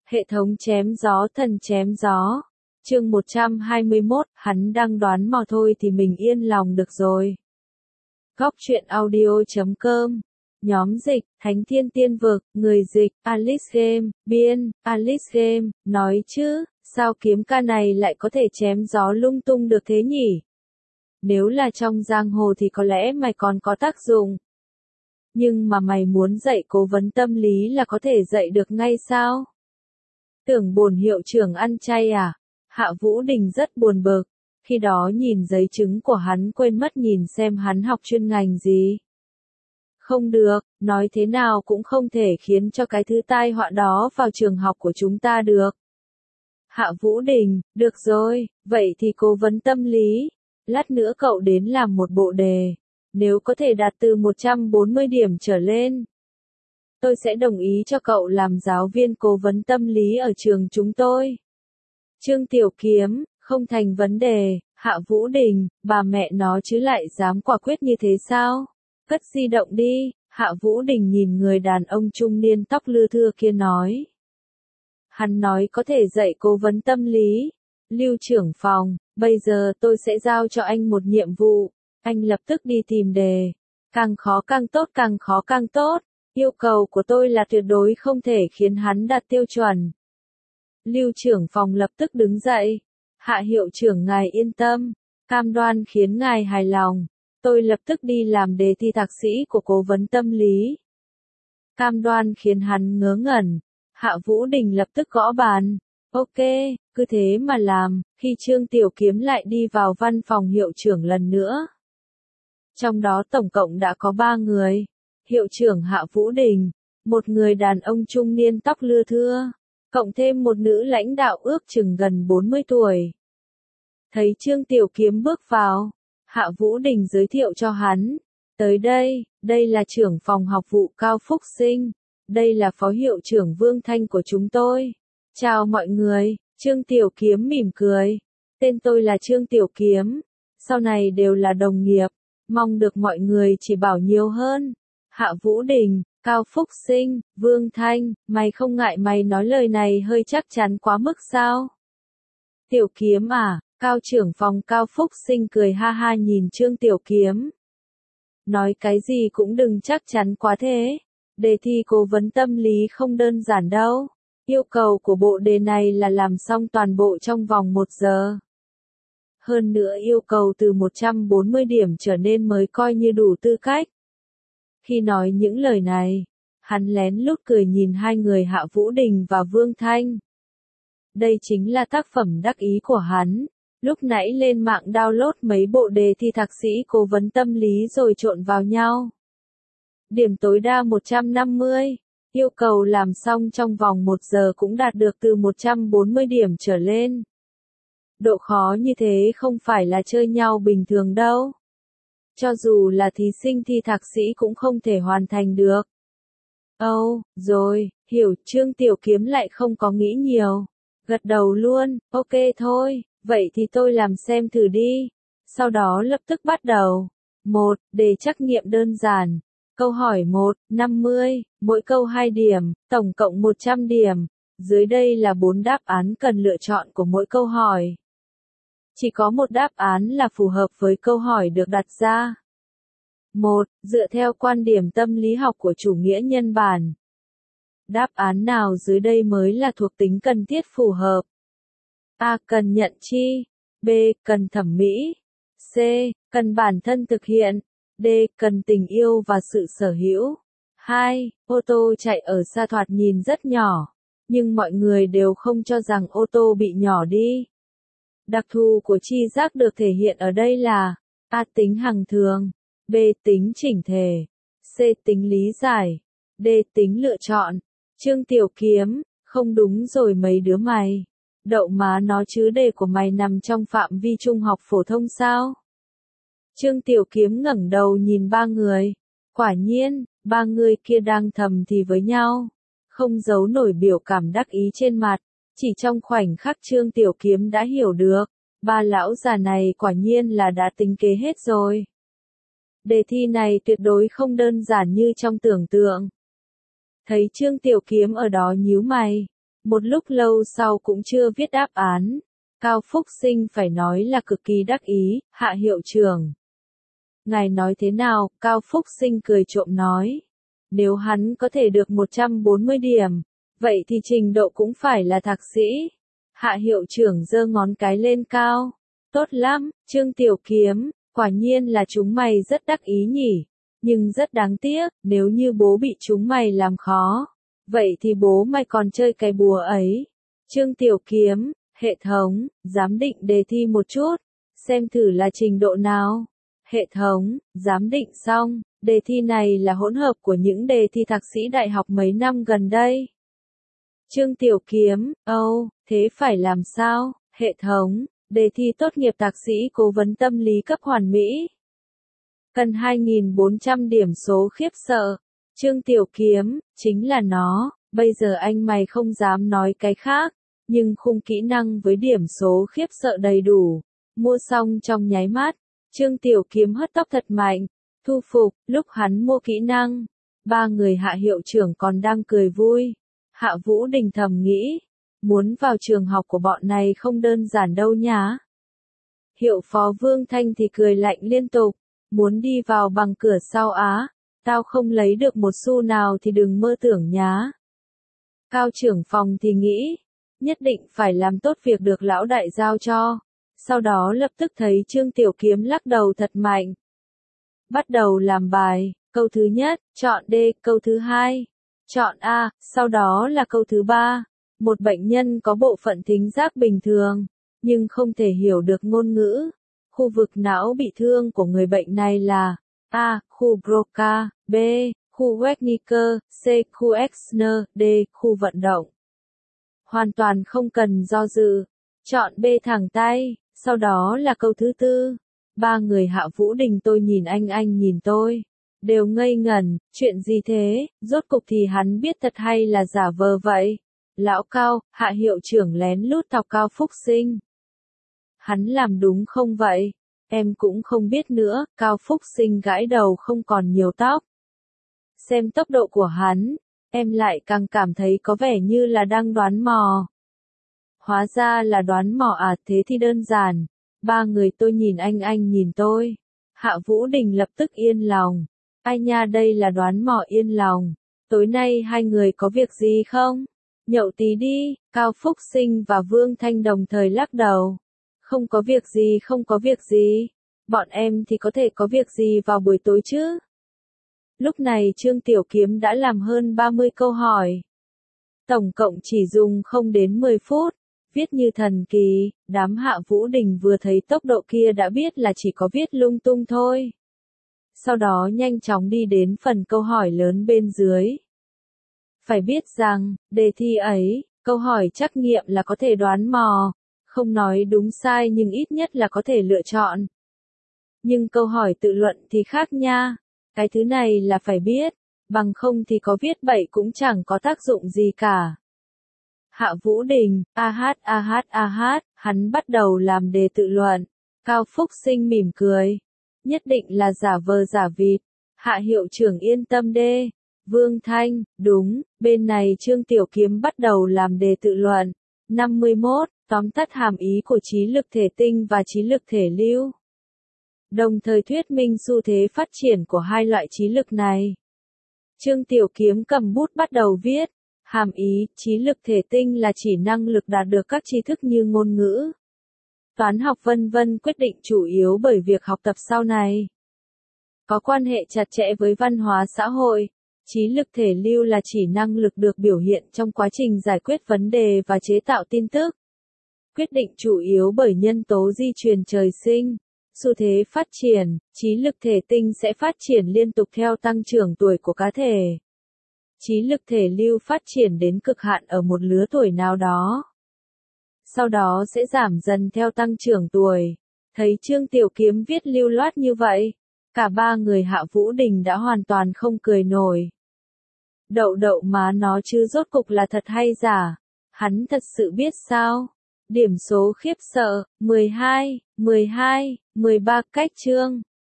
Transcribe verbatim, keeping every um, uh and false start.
Hệ thống chém gió thần chém gió. Chương một trăm hai mươi mốt, hắn đang đoán mò thôi thì mình yên lòng được rồi. Góc truyện audio chấm com. Nhóm dịch, Thánh Thiên Tiên Vực, người dịch, Alice Game, biên, Alice Game, nói chứ, sao kiếm ca này lại có thể chém gió lung tung được thế nhỉ? Nếu là trong giang hồ thì có lẽ mày còn có tác dụng. Nhưng mà mày muốn dạy cố vấn tâm lý là có thể dạy được ngay sao? Tưởng bổn hiệu trưởng ăn chay à? Hạ Vũ Đình rất buồn bực. Khi đó nhìn giấy chứng của hắn quên mất nhìn xem hắn học chuyên ngành gì. Không được, nói thế nào cũng không thể khiến cho cái thứ tai họa đó vào trường học của chúng ta được. Hạ Vũ Đình, được rồi, vậy thì cố vấn tâm lý. Lát nữa cậu đến làm một bộ đề. Nếu có thể đạt từ một trăm bốn mươi điểm trở lên, tôi sẽ đồng ý cho cậu làm giáo viên cố vấn tâm lý ở trường chúng tôi. Trương Tiểu Kiếm, không thành vấn đề. Hạ Vũ Đình, bà mẹ nó chứ lại dám quả quyết như thế sao? Cất di động đi. Hạ Vũ Đình nhìn người đàn ông trung niên tóc lưa thưa kia nói. Hắn nói có thể dạy cố vấn tâm lý. Lưu trưởng phòng, bây giờ tôi sẽ giao cho anh một nhiệm vụ. Anh lập tức đi tìm đề. Càng khó càng tốt, càng khó càng tốt. Yêu cầu của tôi là tuyệt đối không thể khiến hắn đạt tiêu chuẩn. Lưu trưởng phòng lập tức đứng dậy. Hạ hiệu trưởng ngài yên tâm. Cam đoan khiến ngài hài lòng. Tôi lập tức đi làm đề thi thạc sĩ của cố vấn tâm lý. Cam đoan khiến hắn ngớ ngẩn. Hạ Vũ Đình lập tức gõ bàn. Ok, cứ thế mà làm. Khi Trương Tiểu Kiếm lại đi vào văn phòng hiệu trưởng lần nữa. Trong đó tổng cộng đã có ba người. Hiệu trưởng Hạ Vũ Đình, một người đàn ông trung niên tóc lưa thưa, cộng thêm một nữ lãnh đạo ước chừng gần bốn mươi tuổi. Thấy Trương Tiểu Kiếm bước vào, Hạ Vũ Đình giới thiệu cho hắn. Tới đây, đây là trưởng phòng học vụ Cao Phúc Sinh, đây là phó hiệu trưởng Vương Thanh của chúng tôi. Chào mọi người, Trương Tiểu Kiếm mỉm cười. Tên tôi là Trương Tiểu Kiếm, sau này đều là đồng nghiệp, mong được mọi người chỉ bảo nhiều hơn. Hạ Vũ Đình, Cao Phúc Sinh, Vương Thanh, mày không ngại mày nói lời này hơi chắc chắn quá mức sao? Tiểu Kiếm à, Cao trưởng phòng Cao Phúc Sinh cười ha ha nhìn Trương Tiểu Kiếm. Nói cái gì cũng đừng chắc chắn quá thế. Đề thi cố vấn tâm lý không đơn giản đâu. Yêu cầu của bộ đề này là làm xong toàn bộ trong vòng một giờ. Hơn nữa yêu cầu từ một trăm bốn mươi điểm trở nên mới coi như đủ tư cách. Khi nói những lời này, hắn lén lút cười nhìn hai người Hạ Vũ Đình và Vương Thanh. Đây chính là tác phẩm đắc ý của hắn. Lúc nãy lên mạng download mấy bộ đề thi thạc sĩ cố vấn tâm lý rồi trộn vào nhau. Điểm tối đa một trăm năm mươi. Yêu cầu làm xong trong vòng một giờ cũng đạt được từ một trăm bốn mươi điểm trở lên. Độ khó như thế không phải là chơi nhau bình thường đâu. Cho dù là thí sinh thi thạc sĩ cũng không thể hoàn thành được. Âu, oh, rồi, hiểu. Trương Tiểu Kiếm lại không có nghĩ nhiều. Gật đầu luôn, ok thôi, vậy thì tôi làm xem thử đi. Sau đó lập tức bắt đầu. một. Đề trắc nghiệm đơn giản. Câu hỏi một, năm mươi, mỗi câu hai điểm, tổng cộng một trăm điểm. Dưới đây là bốn đáp án cần lựa chọn của mỗi câu hỏi. Chỉ có một đáp án là phù hợp với câu hỏi được đặt ra. một. Dựa theo quan điểm tâm lý học của chủ nghĩa nhân bản. Đáp án nào dưới đây mới là thuộc tính cần thiết phù hợp? A. Cần nhận chi. B. Cần thẩm mỹ. C. Cần bản thân thực hiện. D. Cần tình yêu và sự sở hữu. hai. Ô tô chạy ở xa thoạt nhìn rất nhỏ, nhưng mọi người đều không cho rằng ô tô bị nhỏ đi. Đặc thù của tri giác được thể hiện ở đây là A. Tính hằng thường. B. Tính chỉnh thể. C. Tính lý giải. D. Tính lựa chọn. Trương Tiểu Kiếm, không đúng rồi mấy đứa mày. Đậu má nó chứ, đề của mày nằm trong phạm vi trung học phổ thông sao? Trương Tiểu Kiếm ngẩng đầu nhìn ba người. Quả nhiên, ba người kia đang thầm thì với nhau. Không giấu nổi biểu cảm đắc ý trên mặt. Chỉ trong khoảnh khắc Trương Tiểu Kiếm đã hiểu được. Ba lão già này quả nhiên là đã tính kế hết rồi. Đề thi này tuyệt đối không đơn giản như trong tưởng tượng. Thấy Trương Tiểu Kiếm ở đó nhíu mày, Một lúc lâu sau cũng chưa viết đáp án. Cao Phúc Sinh phải nói là cực kỳ đắc ý, Hạ hiệu trưởng. Ngài nói thế nào? Cao Phúc Sinh cười trộm nói. Nếu hắn có thể được một trăm bốn mươi điểm, vậy thì trình độ cũng phải là thạc sĩ. Hạ hiệu trưởng giơ ngón cái lên cao. Tốt lắm, Trương Tiểu Kiếm, quả nhiên là chúng mày rất đắc ý nhỉ. Nhưng rất đáng tiếc, nếu như bố bị chúng mày làm khó, vậy thì bố mày còn chơi cái bùa ấy. Trương Tiểu Kiếm, hệ thống, giám định đề thi một chút, xem thử là trình độ nào. Hệ thống, giám định xong, đề thi này là hỗn hợp của những đề thi thạc sĩ đại học mấy năm gần đây. Trương Tiểu Kiếm, âu, oh, thế phải làm sao? Hệ thống, đề thi tốt nghiệp thạc sĩ cố vấn tâm lý cấp hoàn mỹ. Cần hai nghìn bốn trăm điểm số khiếp sợ. Trương Tiểu Kiếm, chính là nó, bây giờ anh mày không dám nói cái khác, nhưng khung kỹ năng với điểm số khiếp sợ đầy đủ. Mua xong trong nháy mắt, Trương Tiểu Kiếm hất tóc thật mạnh, thu phục, lúc hắn mua kỹ năng. Ba người Hạ hiệu trưởng còn đang cười vui. Hạ Vũ Đình thầm nghĩ, muốn vào trường học của bọn này không đơn giản đâu nhá. Hiệu phó Vương Thanh thì cười lạnh liên tục, muốn đi vào bằng cửa sau á, tao không lấy được một xu nào thì đừng mơ tưởng nhá. Cao trưởng phòng thì nghĩ, nhất định phải làm tốt việc được lão đại giao cho, sau đó lập tức thấy Trương Tiểu Kiếm lắc đầu thật mạnh. Bắt đầu làm bài, câu thứ nhất, chọn D, câu thứ hai, chọn A, sau đó là câu thứ ba. Một bệnh nhân có bộ phận thính giác bình thường, nhưng không thể hiểu được ngôn ngữ. Khu vực não bị thương của người bệnh này là A. Khu Broca, B. Khu Wernicke, C. Khu Exner, D. Khu vận động. Hoàn toàn không cần do dự. Chọn B thẳng tay, sau đó là câu thứ tư. Ba người Hạ Vũ Đình tôi nhìn anh anh nhìn tôi. Đều ngây ngẩn, chuyện gì thế, rốt cục thì hắn biết thật hay là giả vờ vậy. Lão Cao, Hạ hiệu trưởng lén lút thọc Cao Phúc Sinh. Hắn làm đúng không vậy? Em cũng không biết nữa, Cao Phúc Sinh gãi đầu không còn nhiều tóc. Xem tốc độ của hắn, em lại càng cảm thấy có vẻ như là đang đoán mò. Hóa ra là đoán mò à, thế thì đơn giản. Ba người tôi nhìn anh anh nhìn tôi. Hạ Vũ Đình lập tức yên lòng. Ai nha, đây là đoán mò yên lòng. Tối nay hai người có việc gì không? Nhậu tí đi. Cao Phúc Sinh và Vương Thanh đồng thời lắc đầu. Không có việc gì, không có việc gì. Bọn em thì có thể có việc gì vào buổi tối chứ? Lúc này Trương Tiểu Kiếm đã làm hơn ba mươi câu hỏi. Tổng cộng chỉ dùng không đến mười phút. Viết như thần kỳ, đám Hạ Vũ Đình vừa thấy tốc độ kia đã biết là chỉ có viết lung tung thôi. Sau đó nhanh chóng đi đến phần câu hỏi lớn bên dưới. Phải biết rằng, đề thi ấy, câu hỏi trắc nghiệm là có thể đoán mò, không nói đúng sai nhưng ít nhất là có thể lựa chọn. Nhưng câu hỏi tự luận thì khác nha, cái thứ này là phải biết, bằng không thì có viết bậy cũng chẳng có tác dụng gì cả. Hạ Vũ Đình, a hát a hát a hát, hắn bắt đầu làm đề tự luận. Cao Phúc Sinh mỉm cười. Nhất định là giả vờ giả vịt. Hạ hiệu trưởng yên tâm đê. Vương Thanh, đúng, bên này Trương Tiểu Kiếm bắt đầu làm đề tự luận. năm mươi mốt, tóm tắt hàm ý của trí lực thể tinh và trí lực thể lưu. Đồng thời thuyết minh xu thế phát triển của hai loại trí lực này. Trương Tiểu Kiếm cầm bút bắt đầu viết. Hàm ý, trí lực thể tinh là chỉ năng lực đạt được các tri thức như ngôn ngữ, toán học vân vân, quyết định chủ yếu bởi việc học tập sau này. Có quan hệ chặt chẽ với văn hóa xã hội. Trí lực thể lưu là chỉ năng lực được biểu hiện trong quá trình giải quyết vấn đề và chế tạo tin tức. Quyết định chủ yếu bởi nhân tố di truyền trời sinh. Xu thế phát triển, trí lực thể tinh sẽ phát triển liên tục theo tăng trưởng tuổi của cá thể. Trí lực thể lưu phát triển đến cực hạn ở một lứa tuổi nào đó. Sau đó sẽ giảm dần theo tăng trưởng tuổi. Thấy Trương Tiểu Kiếm viết lưu loát như vậy, cả ba người Hạ Vũ Đình đã hoàn toàn không cười nổi. Đậu đậu má nó chứ rốt cục là thật hay giả. Hắn thật sự biết sao? Điểm số khiếp sợ, mười hai, mười hai, mười ba cách chương.